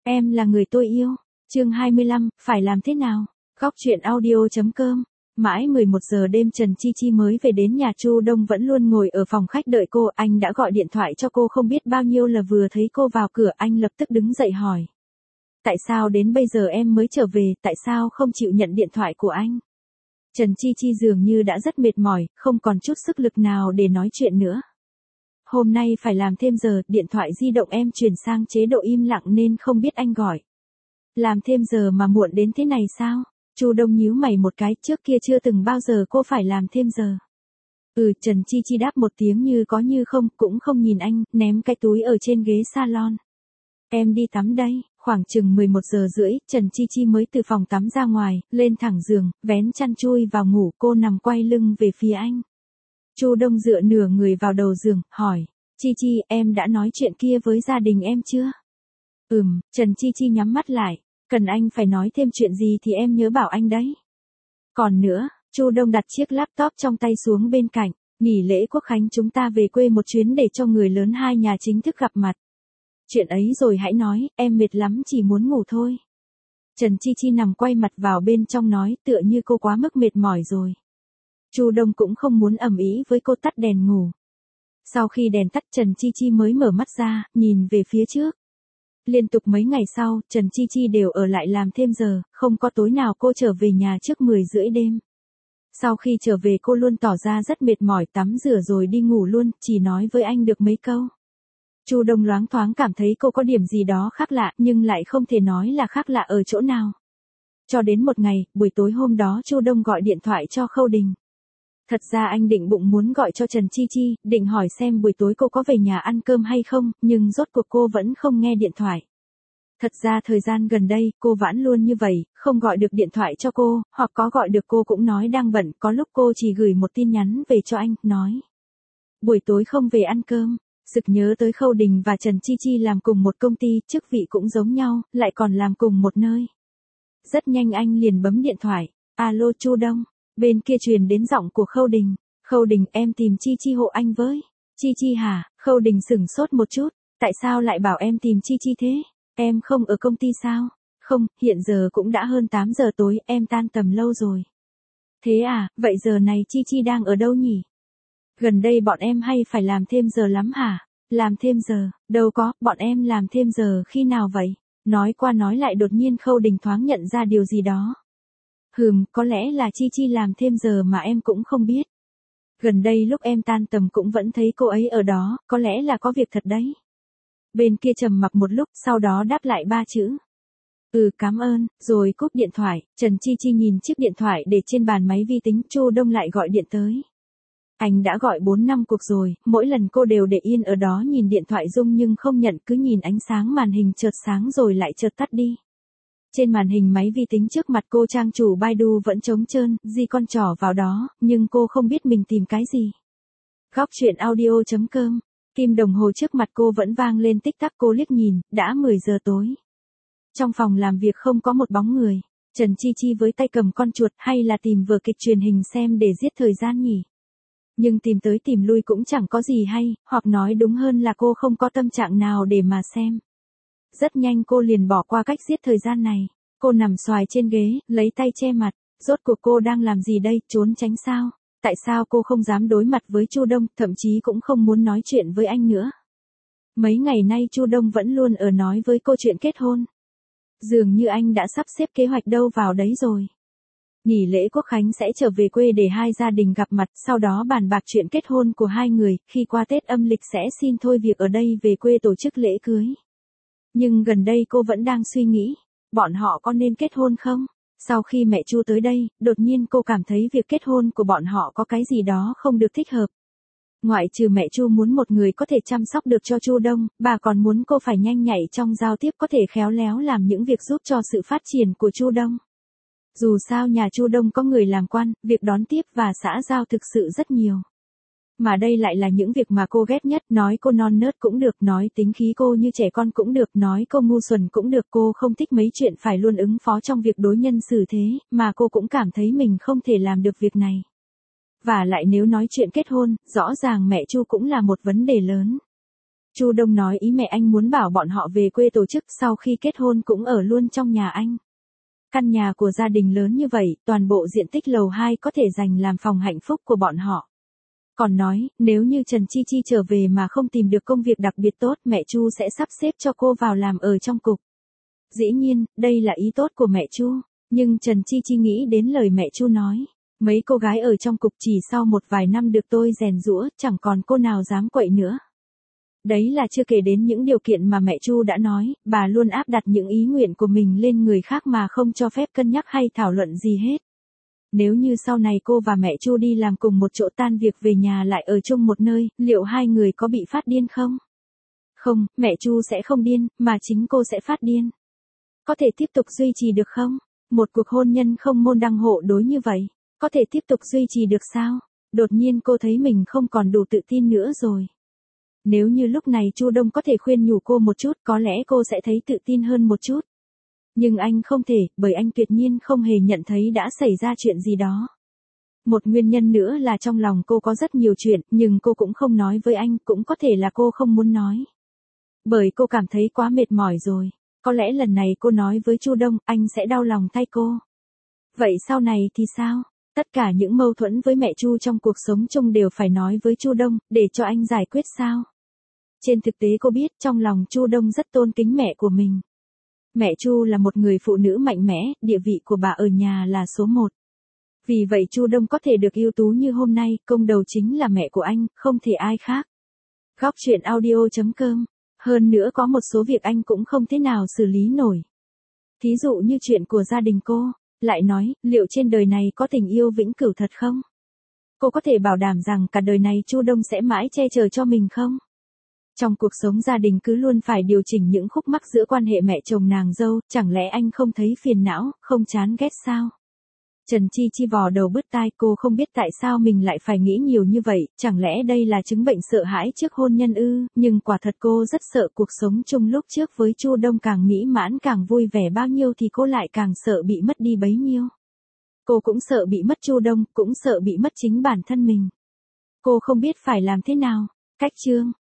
Em là người tôi yêu. Chương 25, phải làm thế nào? Góc truyện audio.com. Mãi 11 giờ đêm Trần Chi Chi mới về đến nhà. Chu Đông vẫn luôn ngồi ở phòng khách đợi cô. Anh đã gọi điện thoại cho cô không biết bao nhiêu là vừa thấy cô vào cửa anh lập tức đứng dậy hỏi. Tại sao đến bây giờ em mới trở về, tại sao không chịu nhận điện thoại của anh? Trần Chi Chi dường như đã rất mệt mỏi, không còn chút sức lực nào để nói chuyện nữa. Hôm nay phải làm thêm giờ, điện thoại di động em chuyển sang chế độ im lặng nên không biết anh gọi. Làm thêm giờ mà muộn đến thế này sao? Chu Đông nhíu mày một cái, trước kia chưa từng bao giờ cô phải làm thêm giờ. Trần Chi Chi đáp một tiếng như có như không, cũng không nhìn anh, ném cái túi ở trên ghế salon. Em đi tắm đây. Khoảng chừng 11 giờ rưỡi, Trần Chi Chi mới từ phòng tắm ra ngoài, lên thẳng giường, vén chăn chui vào ngủ, cô nằm quay lưng về phía anh. Chu Đông dựa nửa người vào đầu giường, hỏi, Chi Chi, em đã nói chuyện kia với gia đình em chưa? Trần Chi Chi nhắm mắt lại, cần anh phải nói thêm chuyện gì thì em nhớ bảo anh đấy. Còn nữa, Chu Đông đặt chiếc laptop trong tay xuống bên cạnh, nghỉ lễ Quốc khánh chúng ta về quê một chuyến để cho người lớn hai nhà chính thức gặp mặt. Chuyện ấy rồi hãy nói, em mệt lắm chỉ muốn ngủ thôi. Trần Chi Chi nằm quay mặt vào bên trong nói tựa như cô quá mức mệt mỏi rồi. Chu Đông cũng không muốn ầm ĩ với cô, tắt đèn ngủ. Sau khi đèn tắt Trần Chi Chi mới mở mắt ra, nhìn về phía trước. Liên tục mấy ngày sau, Trần Chi Chi đều ở lại làm thêm giờ, không có tối nào cô trở về nhà trước 10 rưỡi đêm. Sau khi trở về cô luôn tỏ ra rất mệt mỏi, tắm rửa rồi đi ngủ luôn, chỉ nói với anh được mấy câu. Chu Đông loáng thoáng cảm thấy cô có điểm gì đó khác lạ, nhưng lại không thể nói là khác lạ ở chỗ nào. Cho đến một ngày, buổi tối hôm đó Chu Đông gọi điện thoại cho Khâu Đình. Thật ra anh định bụng muốn gọi cho Trần Chi Chi, định hỏi xem buổi tối cô có về nhà ăn cơm hay không, nhưng rốt cuộc cô vẫn không nghe điện thoại. Thật ra thời gian gần đây, cô vãn luôn như vậy, không gọi được điện thoại cho cô, hoặc có gọi được cô cũng nói đang bận, có lúc cô chỉ gửi một tin nhắn về cho anh, nói. Buổi tối không về ăn cơm. Sực nhớ tới Khâu Đình và Trần Chi Chi làm cùng một công ty, chức vị cũng giống nhau, lại còn làm cùng một nơi. Rất nhanh anh liền bấm điện thoại, alo Chu Đông, bên kia truyền đến giọng của Khâu Đình. Khâu Đình, em tìm Chi Chi hộ anh với. Chi Chi hả? Khâu Đình sửng sốt một chút, tại sao lại bảo em tìm Chi Chi thế? Em không ở công ty sao? Không, hiện giờ cũng đã hơn 8 giờ tối, em tan tầm lâu rồi. Thế à, vậy giờ này Chi Chi đang ở đâu nhỉ? Gần đây bọn em hay phải làm thêm giờ lắm hả? Làm thêm giờ, đâu có, bọn em làm thêm giờ khi nào vậy? Nói qua nói lại đột nhiên Khâu Đình thoáng nhận ra điều gì đó. Có lẽ là Chi Chi làm thêm giờ mà em cũng không biết. Gần đây lúc em tan tầm cũng vẫn thấy cô ấy ở đó, có lẽ là có việc thật đấy. Bên kia trầm mặc một lúc, sau đó đáp lại 3 chữ. Cảm ơn, rồi cúp điện thoại. Trần Chi Chi nhìn chiếc điện thoại để trên bàn máy vi tính, Chu Đông lại gọi điện tới. Anh đã gọi 4-5 cuộc rồi, mỗi lần cô đều để yên ở đó nhìn điện thoại rung nhưng không nhận, cứ nhìn ánh sáng màn hình chợt sáng rồi lại chợt tắt đi. Trên màn hình máy vi tính trước mặt cô trang chủ Baidu vẫn trống trơn, di con trỏ vào đó, nhưng cô không biết mình tìm cái gì. Góc truyện audio.com. Kim đồng hồ trước mặt cô vẫn vang lên tích tắc, cô liếc nhìn, đã 10 giờ tối. Trong phòng làm việc không có một bóng người. Trần Chi Chi với tay cầm con chuột, hay là tìm vở kịch truyền hình xem để giết thời gian nhỉ? Nhưng tìm tới tìm lui cũng chẳng có gì hay, hoặc nói đúng hơn là cô không có tâm trạng nào để mà xem. Rất nhanh cô liền bỏ qua cách giết thời gian này. Cô nằm xoài trên ghế, lấy tay che mặt. Rốt cuộc cô đang làm gì đây, trốn tránh sao? Tại sao cô không dám đối mặt với Chu Đông, thậm chí cũng không muốn nói chuyện với anh nữa? Mấy ngày nay Chu Đông vẫn luôn ở nói với cô chuyện kết hôn. Dường như anh đã sắp xếp kế hoạch đâu vào đấy rồi. Nghỉ lễ Quốc khánh sẽ trở về quê để hai gia đình gặp mặt, sau đó bàn bạc chuyện kết hôn của hai người, khi qua Tết âm lịch sẽ xin thôi việc ở đây về quê tổ chức lễ cưới. Nhưng gần đây cô vẫn đang suy nghĩ, bọn họ có nên kết hôn không? Sau khi mẹ Chu tới đây, đột nhiên cô cảm thấy việc kết hôn của bọn họ có cái gì đó không được thích hợp. Ngoại trừ mẹ Chu muốn một người có thể chăm sóc được cho Chu Đông, bà còn muốn cô phải nhanh nhạy trong giao tiếp, có thể khéo léo làm những việc giúp cho sự phát triển của Chu Đông. Dù sao nhà Chu Đông có người làm quan, việc đón tiếp và xã giao thực sự rất nhiều. Mà đây lại là những việc mà cô ghét nhất, nói cô non nớt cũng được, nói tính khí cô như trẻ con cũng được, nói cô ngu xuẩn cũng được, cô không thích mấy chuyện phải luôn ứng phó trong việc đối nhân xử thế, mà cô cũng cảm thấy mình không thể làm được việc này. Và lại nếu nói chuyện kết hôn, rõ ràng mẹ Chu cũng là một vấn đề lớn. Chu Đông nói ý mẹ anh muốn bảo bọn họ về quê tổ chức sau khi kết hôn cũng ở luôn trong nhà anh. Căn nhà của gia đình lớn như vậy, toàn bộ diện tích lầu 2 có thể dành làm phòng hạnh phúc của bọn họ. Còn nói, nếu như Trần Chi Chi trở về mà không tìm được công việc đặc biệt tốt, mẹ Chu sẽ sắp xếp cho cô vào làm ở trong cục. Dĩ nhiên, đây là ý tốt của mẹ Chu, nhưng Trần Chi Chi nghĩ đến lời mẹ Chu nói. Mấy cô gái ở trong cục chỉ sau một vài năm được tôi rèn giũa, chẳng còn cô nào dám quậy nữa. Đấy là chưa kể đến những điều kiện mà mẹ Chu đã nói, bà luôn áp đặt những ý nguyện của mình lên người khác mà không cho phép cân nhắc hay thảo luận gì hết. Nếu như sau này cô và mẹ Chu đi làm cùng một chỗ, tan việc về nhà lại ở chung một nơi, liệu hai người có bị phát điên không? Không, mẹ Chu sẽ không điên, mà chính cô sẽ phát điên. Có thể tiếp tục duy trì được không? Một cuộc hôn nhân không môn đăng hộ đối như vậy, có thể tiếp tục duy trì được sao? Đột nhiên cô thấy mình không còn đủ tự tin nữa rồi. Nếu như lúc này Chu Đông có thể khuyên nhủ cô một chút, có lẽ cô sẽ thấy tự tin hơn một chút. Nhưng anh không thể, bởi anh tuyệt nhiên không hề nhận thấy đã xảy ra chuyện gì đó. Một nguyên nhân nữa là trong lòng cô có rất nhiều chuyện, nhưng cô cũng không nói với anh, cũng có thể là cô không muốn nói. Bởi cô cảm thấy quá mệt mỏi rồi. Có lẽ lần này cô nói với Chu Đông, anh sẽ đau lòng thay cô. Vậy sau này thì sao? Tất cả những mâu thuẫn với mẹ Chu trong cuộc sống chung đều phải nói với Chu Đông, để cho anh giải quyết sao? Trên thực tế cô biết trong lòng Chu Đông rất tôn kính mẹ của mình. Mẹ Chu là một người phụ nữ mạnh mẽ, địa vị của bà ở nhà là số 1. Vì vậy Chu Đông có thể được ưu tú như hôm nay, công đầu chính là mẹ của anh, không thể ai khác. Góc truyện audio.com. Hơn nữa có một số việc anh cũng không thế nào xử lý nổi. Thí dụ như chuyện của gia đình cô. Lại nói, liệu trên đời này có tình yêu vĩnh cửu thật không? Cô có thể bảo đảm rằng cả đời này Chu Đông sẽ mãi che chở cho mình không? Trong cuộc sống gia đình cứ luôn phải điều chỉnh những khúc mắc giữa quan hệ mẹ chồng nàng dâu, chẳng lẽ anh không thấy phiền não, không chán ghét sao? Trần Chi Chi vò đầu bứt tai, cô không biết tại sao mình lại phải nghĩ nhiều như vậy, chẳng lẽ đây là chứng bệnh sợ hãi trước hôn nhân ư? Nhưng quả thật cô rất sợ cuộc sống chung lúc trước với Chu Đông càng mỹ mãn càng vui vẻ bao nhiêu thì cô lại càng sợ bị mất đi bấy nhiêu. Cô cũng sợ bị mất Chu Đông, cũng sợ bị mất chính bản thân mình. Cô không biết phải làm thế nào. Cách chương